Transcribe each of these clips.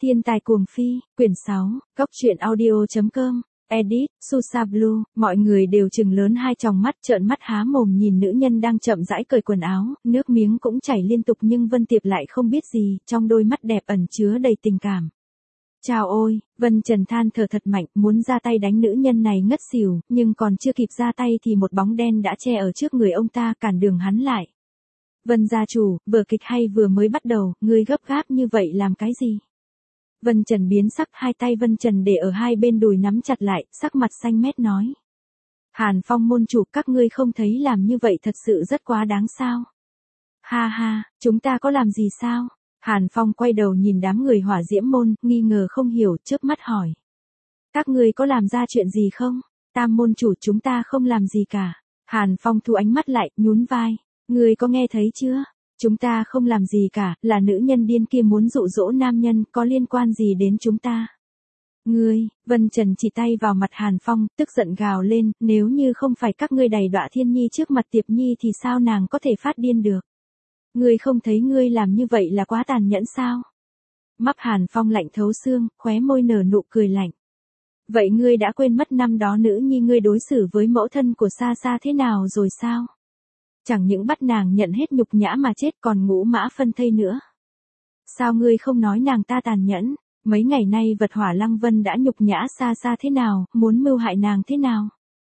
Thiên tài cuồng phi, quyển 6, Cốc truyện audio.com, edit, Susa Blue, mọi người đều trừng lớn hai tròng mắt trợn mắt há mồm nhìn nữ nhân đang chậm rãi cởi quần áo, nước miếng cũng chảy liên tục nhưng Vân Tiệp lại không biết gì, trong đôi mắt đẹp ẩn chứa đầy tình cảm. Chào ôi, Vân Trần than thở thật mạnh, muốn ra tay đánh nữ nhân này ngất xỉu, nhưng còn chưa kịp ra tay thì một bóng đen đã che ở trước người ông ta cản đường hắn lại. Vân gia chủ, vở kịch hay vừa mới bắt đầu, ngươi gấp gáp như vậy làm cái gì? Vân Trần biến sắc, hai tay Vân Trần để ở hai bên đùi nắm chặt lại, sắc mặt xanh mét nói. Hàn Phong môn chủ, các ngươi không thấy làm như vậy thật sự rất quá đáng sao? Ha ha, chúng ta có làm gì sao? Hàn Phong quay đầu nhìn đám người Hỏa Diễm môn, nghi ngờ không hiểu, chớp mắt hỏi. Các ngươi có làm ra chuyện gì không? Tam môn chủ, chúng ta không làm gì cả. Hàn Phong thu ánh mắt lại, nhún vai. Ngươi có nghe thấy chưa? Chúng ta không làm gì cả, là nữ nhân điên kia muốn dụ dỗ nam nhân, có liên quan gì đến chúng ta? Ngươi, Vân Trần chỉ tay vào mặt Hàn Phong, tức giận gào lên, nếu như không phải các ngươi đày đọa Thiên Nhi trước mặt Tiệp Nhi thì sao nàng có thể phát điên được? Ngươi không thấy ngươi làm như vậy là quá tàn nhẫn sao? Mắt Hàn Phong lạnh thấu xương, khóe môi nở nụ cười lạnh. Vậy ngươi đã quên mất năm đó nữ nhi ngươi đối xử với mẫu thân của Sa Sa thế nào rồi sao? Chẳng những bắt nàng nhận hết nhục nhã mà chết còn ngũ mã phân thây nữa. Sao ngươi không nói nàng ta tàn nhẫn? Mấy ngày nay vật Hỏa Lăng Vân đã nhục nhã Sa Sa thế nào, muốn mưu hại nàng thế nào?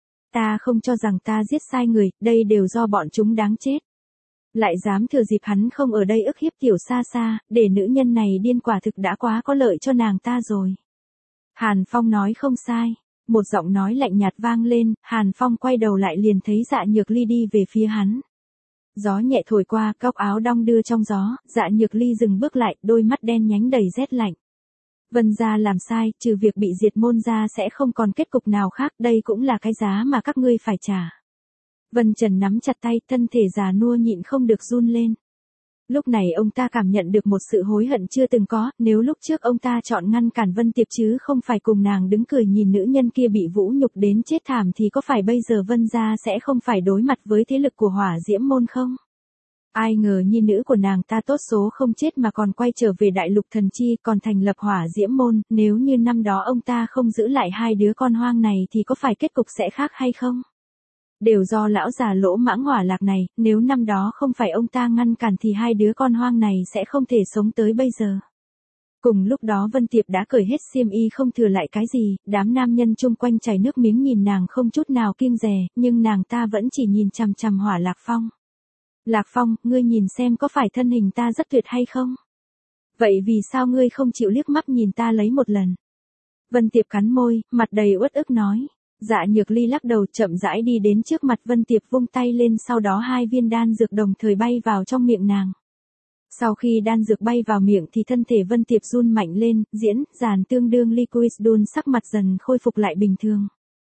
Ta không cho rằng ta giết sai người, đây đều do bọn chúng đáng chết. Lại dám thừa dịp hắn không ở đây ức hiếp tiểu Sa Sa, để nữ nhân này điên, quả thực đã quá có lợi cho nàng ta rồi. Hàn Phong nói không sai. Một giọng nói lạnh nhạt vang lên, Hàn Phong quay đầu lại liền thấy Dạ Nhược Ly đi về phía hắn. Gió nhẹ thổi qua, góc áo đong đưa trong gió, Dạ Nhược Ly dừng bước lại, đôi mắt đen nhánh đầy rét lạnh. Vân gia làm sai, trừ việc bị diệt môn ra sẽ không còn kết cục nào khác, đây cũng là cái giá mà các ngươi phải trả. Vân Trần nắm chặt tay, thân thể già nua nhịn không được run lên. Lúc này ông ta cảm nhận được một sự hối hận chưa từng có, nếu lúc trước ông ta chọn ngăn cản Vân Tiệp chứ không phải cùng nàng đứng cười nhìn nữ nhân kia bị vũ nhục đến chết thảm thì có phải bây giờ Vân gia sẽ không phải đối mặt với thế lực của Hỏa Diễm môn không? Ai ngờ nhi nữ của nàng ta tốt số không chết mà còn quay trở về đại lục thần chi, còn thành lập Hỏa Diễm môn, nếu như năm đó ông ta không giữ lại hai đứa con hoang này thì có phải kết cục sẽ khác hay không? Đều do lão già lỗ mãng Hỏa Lạc này, nếu năm đó không phải ông ta ngăn cản thì hai đứa con hoang này sẽ không thể sống tới bây giờ. Cùng lúc đó Vân Tiệp đã cởi hết xiêm y không thừa lại cái gì, đám nam nhân chung quanh chảy nước miếng nhìn nàng không chút nào kiêng dè, nhưng nàng ta vẫn chỉ nhìn chằm chằm Hỏa Lạc Phong. Lạc Phong, ngươi nhìn xem có phải thân hình ta rất tuyệt hay không? Vậy vì sao ngươi không chịu liếc mắt nhìn ta lấy một lần? Vân Tiệp cắn môi, mặt đầy uất ức nói. Dạ Nhược Ly lắc đầu chậm rãi đi đến trước mặt Vân Tiệp vung tay lên, sau đó hai viên đan dược đồng thời bay vào trong miệng nàng. Sau khi đan dược bay vào miệng thì thân thể Vân Tiệp run mạnh lên, diễn, dàn tương đương Liquidun sắc mặt dần khôi phục lại bình thường.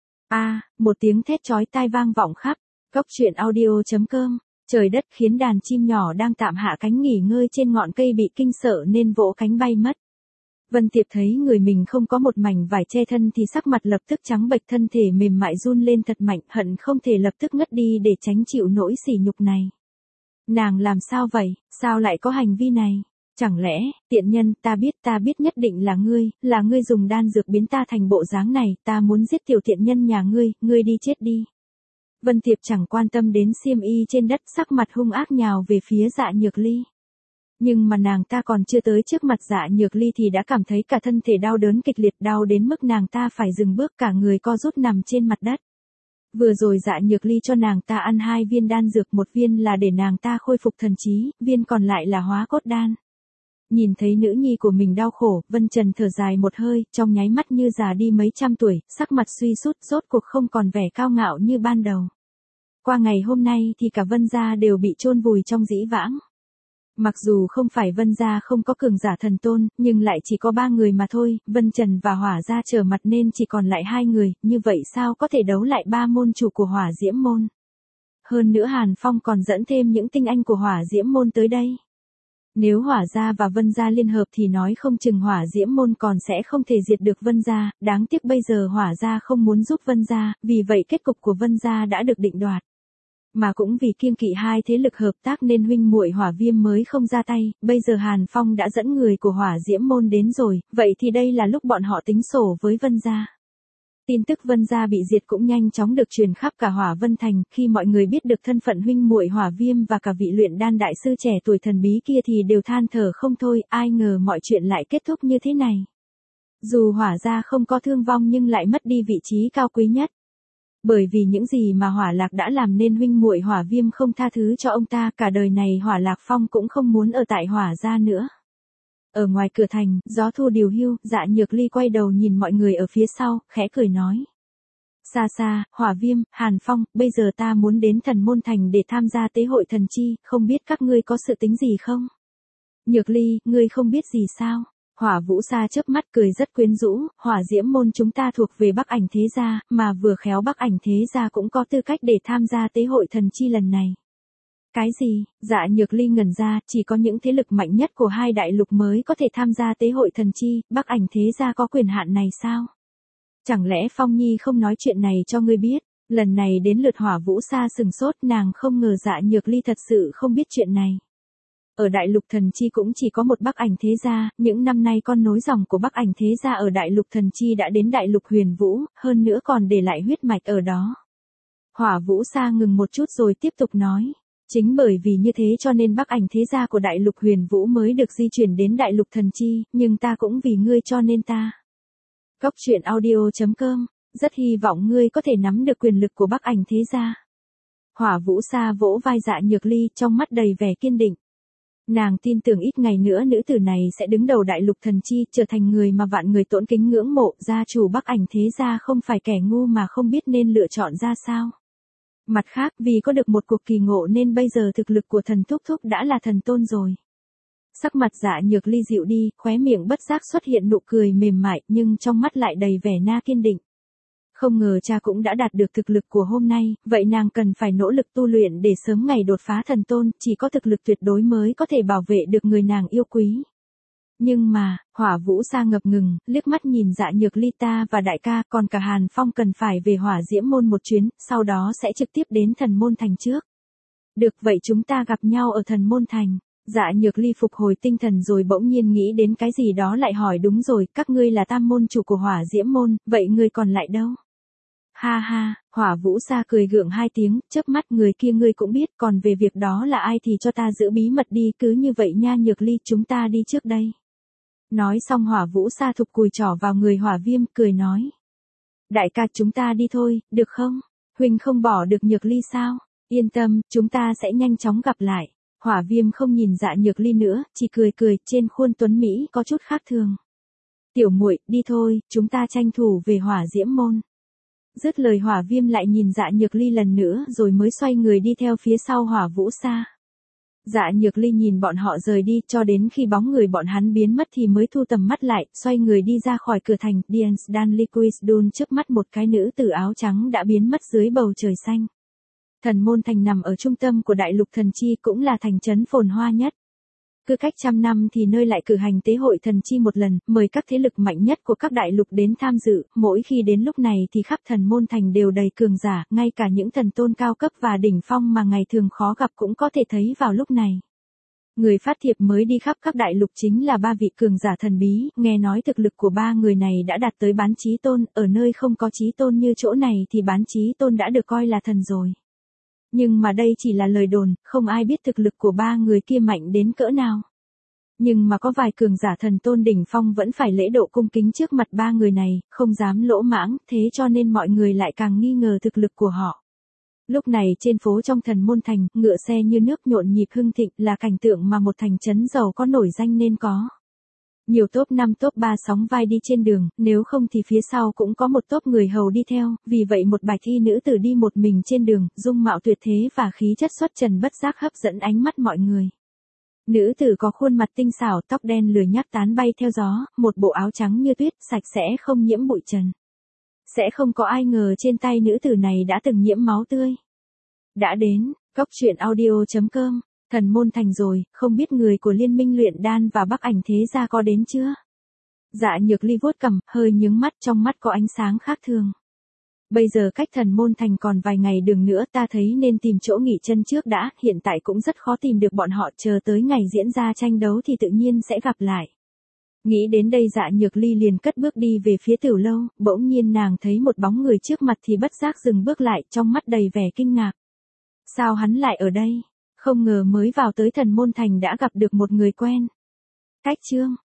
Một tiếng thét chói tai vang vọng khắp, Cốc truyện audio.com, trời đất khiến đàn chim nhỏ đang tạm hạ cánh nghỉ ngơi trên ngọn cây bị kinh sợ nên vỗ cánh bay mất. Vân Tiệp thấy người mình không có một mảnh vải che thân thì sắc mặt lập tức trắng bệch, thân thể mềm mại run lên thật mạnh, hận không thể lập tức ngất đi để tránh chịu nỗi sỉ nhục này. Nàng làm sao vậy, sao lại có hành vi này? Chẳng lẽ, tiện nhân, ta biết nhất định là ngươi dùng đan dược biến ta thành bộ dáng này, ta muốn giết tiểu tiện nhân nhà ngươi đi chết đi. Vân Tiệp chẳng quan tâm đến xiêm y trên đất, sắc mặt hung ác nhào về phía Dạ Nhược Ly. Nhưng mà nàng ta còn chưa tới trước mặt Dạ Nhược Ly thì đã cảm thấy cả thân thể đau đớn kịch liệt, đau đến mức nàng ta phải dừng bước, cả người co rút nằm trên mặt đất. Vừa rồi Dạ Nhược Ly cho nàng ta ăn 2 viên đan dược, một viên là để nàng ta khôi phục thần trí, viên còn lại là hóa cốt đan. Nhìn thấy nữ nhi của mình đau khổ, Vân Trần thở dài một hơi, trong nháy mắt như già đi mấy trăm tuổi, sắc mặt suy sút, rốt cuộc không còn vẻ cao ngạo như ban đầu. Qua ngày hôm nay thì cả Vân gia đều bị chôn vùi trong dĩ vãng. Mặc dù không phải Vân gia không có cường giả thần tôn, nhưng lại chỉ có 3 người mà thôi, Vân Trần và Hỏa gia trở mặt nên chỉ còn lại 2 người, như vậy sao có thể đấu lại 3 môn chủ của Hỏa Diễm môn. Hơn nữa Hàn Phong còn dẫn thêm những tinh anh của Hỏa Diễm môn tới đây. Nếu Hỏa gia và Vân gia liên hợp thì nói không chừng Hỏa Diễm môn còn sẽ không thể diệt được Vân gia, đáng tiếc bây giờ Hỏa gia không muốn giúp Vân gia, vì vậy kết cục của Vân gia đã được định đoạt. Mà cũng vì kiêng kỵ hai thế lực hợp tác nên huynh muội Hỏa Viêm mới không ra tay, bây giờ Hàn Phong đã dẫn người của Hỏa Diễm môn đến rồi, vậy thì đây là lúc bọn họ tính sổ với Vân gia. Tin tức Vân gia bị diệt cũng nhanh chóng được truyền khắp cả Hỏa Vân Thành, khi mọi người biết được thân phận huynh muội Hỏa Viêm và cả vị luyện đan đại sư trẻ tuổi thần bí kia thì đều than thở không thôi, ai ngờ mọi chuyện lại kết thúc như thế này. Dù Hỏa gia không có thương vong nhưng lại mất đi vị trí cao quý nhất. Bởi vì những gì mà Hỏa Lạc đã làm nên huynh muội Hỏa Viêm không tha thứ cho ông ta, cả đời này Hỏa Lạc Phong cũng không muốn ở tại Hỏa gia nữa. Ở ngoài cửa thành, gió thu điều hưu, Dạ Nhược Ly quay đầu nhìn mọi người ở phía sau, khẽ cười nói. Xa xa, Hỏa Viêm, Hàn Phong, bây giờ ta muốn đến Thần Môn Thành để tham gia tế hội thần chi, không biết các ngươi có sự tính gì không? Nhược Ly, ngươi không biết gì sao? Hỏa Vũ Sa chớp mắt cười rất quyến rũ, Hỏa Diễm môn chúng ta thuộc về Bắc Ảnh Thế gia, mà vừa khéo Bắc Ảnh Thế gia cũng có tư cách để tham gia tế hội thần chi lần này. Cái gì? Dạ Nhược Ly ngẩn ra, chỉ có những thế lực mạnh nhất của hai đại lục mới có thể tham gia tế hội thần chi, Bắc Ảnh Thế gia có quyền hạn này sao? Chẳng lẽ Phong Nhi không nói chuyện này cho ngươi biết? Lần này đến lượt Hỏa Vũ Sa sừng sốt, nàng không ngờ Dạ Nhược Ly thật sự không biết chuyện này. Ở đại lục thần chi cũng chỉ có một Bắc Ảnh Thế gia, những năm nay con nối dòng của Bắc Ảnh Thế gia ở đại lục thần chi đã đến đại lục Huyền Vũ, hơn nữa còn để lại huyết mạch ở đó. Hỏa Vũ Sa ngừng một chút rồi tiếp tục nói. Chính bởi vì như thế cho nên Bắc Ảnh Thế gia của đại lục Huyền Vũ mới được di chuyển đến đại lục thần chi, nhưng ta cũng vì ngươi cho nên ta. Cốc truyện audio.com, rất hy vọng ngươi có thể nắm được quyền lực của Bắc Ảnh Thế gia. Hỏa Vũ Sa vỗ vai Dạ Nhược Ly, trong mắt đầy vẻ kiên định. Nàng tin tưởng ít ngày nữa nữ tử này sẽ đứng đầu đại lục thần chi, trở thành người mà vạn người tổn kính ngưỡng mộ, gia chủ Bắc Ảnh Thế gia không phải kẻ ngu mà không biết nên lựa chọn ra sao. Mặt khác, vì có được một cuộc kỳ ngộ nên bây giờ thực lực của thần thúc thúc đã là thần tôn rồi. Sắc mặt Dạ Nhược Ly dịu đi, khóe miệng bất giác xuất hiện nụ cười mềm mại, nhưng trong mắt lại đầy vẻ na kiên định. Không ngờ cha cũng đã đạt được thực lực của hôm nay, vậy nàng cần phải nỗ lực tu luyện để sớm ngày đột phá thần tôn, chỉ có thực lực tuyệt đối mới có thể bảo vệ được người nàng yêu quý. Nhưng mà, Hỏa Vũ Sa ngập ngừng, liếc mắt nhìn Dạ Nhược Ly, ta và đại ca còn cả Hàn Phong cần phải về Hỏa Diễm môn một chuyến, sau đó sẽ trực tiếp đến Thần Môn Thành trước. Được, vậy chúng ta gặp nhau ở Thần Môn Thành. Dạ Nhược Ly phục hồi tinh thần rồi bỗng nhiên nghĩ đến cái gì đó lại hỏi, đúng rồi, các ngươi là tam môn chủ của Hỏa Diễm môn, vậy ngươi còn lại đâu? Ha ha, Hỏa Vũ Sa cười gượng hai tiếng, chớp mắt, người kia ngươi cũng biết, còn về việc đó là ai thì cho ta giữ bí mật đi, cứ như vậy nha Nhược Ly, chúng ta đi trước đây. Nói xong Hỏa Vũ Sa thụp cùi trỏ vào người Hỏa Viêm, cười nói. Đại ca, chúng ta đi thôi, được không? Huynh không bỏ được Nhược Ly sao? Yên tâm, chúng ta sẽ nhanh chóng gặp lại. Hỏa Viêm không nhìn Dạ Nhược Ly nữa, chỉ cười cười, trên khuôn tuấn Mỹ có chút khác thường. Tiểu muội, đi thôi, chúng ta tranh thủ về Hỏa Diễm môn. Dứt lời Hỏa Viêm lại nhìn Dạ Nhược Ly lần nữa rồi mới xoay người đi theo phía sau Hỏa Vũ Sa. Dạ Nhược Ly nhìn bọn họ rời đi cho đến khi bóng người bọn hắn biến mất thì mới thu tầm mắt lại, xoay người đi ra khỏi cửa thành. Dians Dan Liquid Dun, trước mắt một cái nữ tử áo trắng đã biến mất dưới bầu trời xanh. Thần Môn Thành nằm ở trung tâm của đại lục thần chi, cũng là thành trấn phồn hoa nhất. Cứ cách 100 năm thì nơi lại cử hành tế hội thần chi một lần, mời các thế lực mạnh nhất của các đại lục đến tham dự, mỗi khi đến lúc này thì khắp Thần Môn Thành đều đầy cường giả, ngay cả những thần tôn cao cấp và đỉnh phong mà ngày thường khó gặp cũng có thể thấy vào lúc này. Người phát thiệp mới đi khắp các đại lục chính là 3 vị cường giả thần bí, nghe nói thực lực của 3 người này đã đạt tới bán chí tôn, ở nơi không có chí tôn như chỗ này thì bán chí tôn đã được coi là thần rồi. Nhưng mà đây chỉ là lời đồn, không ai biết thực lực của 3 người kia mạnh đến cỡ nào. Nhưng mà có vài cường giả thần tôn đỉnh phong vẫn phải lễ độ cung kính trước mặt 3 người này, không dám lỗ mãng, thế cho nên mọi người lại càng nghi ngờ thực lực của họ. Lúc này trên phố trong Thần Môn Thành, ngựa xe như nước nhộn nhịp hưng thịnh, là cảnh tượng mà một thành trấn giàu có nổi danh nên có. Nhiều top 5 top 3 sóng vai đi trên đường, nếu không thì phía sau cũng có một top người hầu đi theo, vì vậy một bạch y nữ tử đi một mình trên đường, dung mạo tuyệt thế và khí chất xuất trần bất giác hấp dẫn ánh mắt mọi người. Nữ tử có khuôn mặt tinh xảo, tóc đen lười nhác tán bay theo gió, một bộ áo trắng như tuyết, sạch sẽ không nhiễm bụi trần. Sẽ không có ai ngờ trên tay nữ tử này đã từng nhiễm máu tươi. Đã đến, cốc truyện audio.com. Thần Môn Thành rồi, không biết người của Liên minh luyện đan và Bắc Ảnh Thế gia có đến chưa? Dạ Nhược Ly vuốt cằm, hơi nhướng mắt, trong mắt có ánh sáng khác thường. Bây giờ cách Thần Môn Thành còn vài ngày đường nữa, ta thấy nên tìm chỗ nghỉ chân trước đã, hiện tại cũng rất khó tìm được bọn họ, chờ tới ngày diễn ra tranh đấu thì tự nhiên sẽ gặp lại. Nghĩ đến đây Dạ Nhược Ly liền cất bước đi về phía tiểu lâu, bỗng nhiên nàng thấy một bóng người trước mặt thì bất giác dừng bước lại, trong mắt đầy vẻ kinh ngạc. Sao hắn lại ở đây? Không ngờ mới vào tới Thần Môn Thành đã gặp được một người quen. Cách Trương,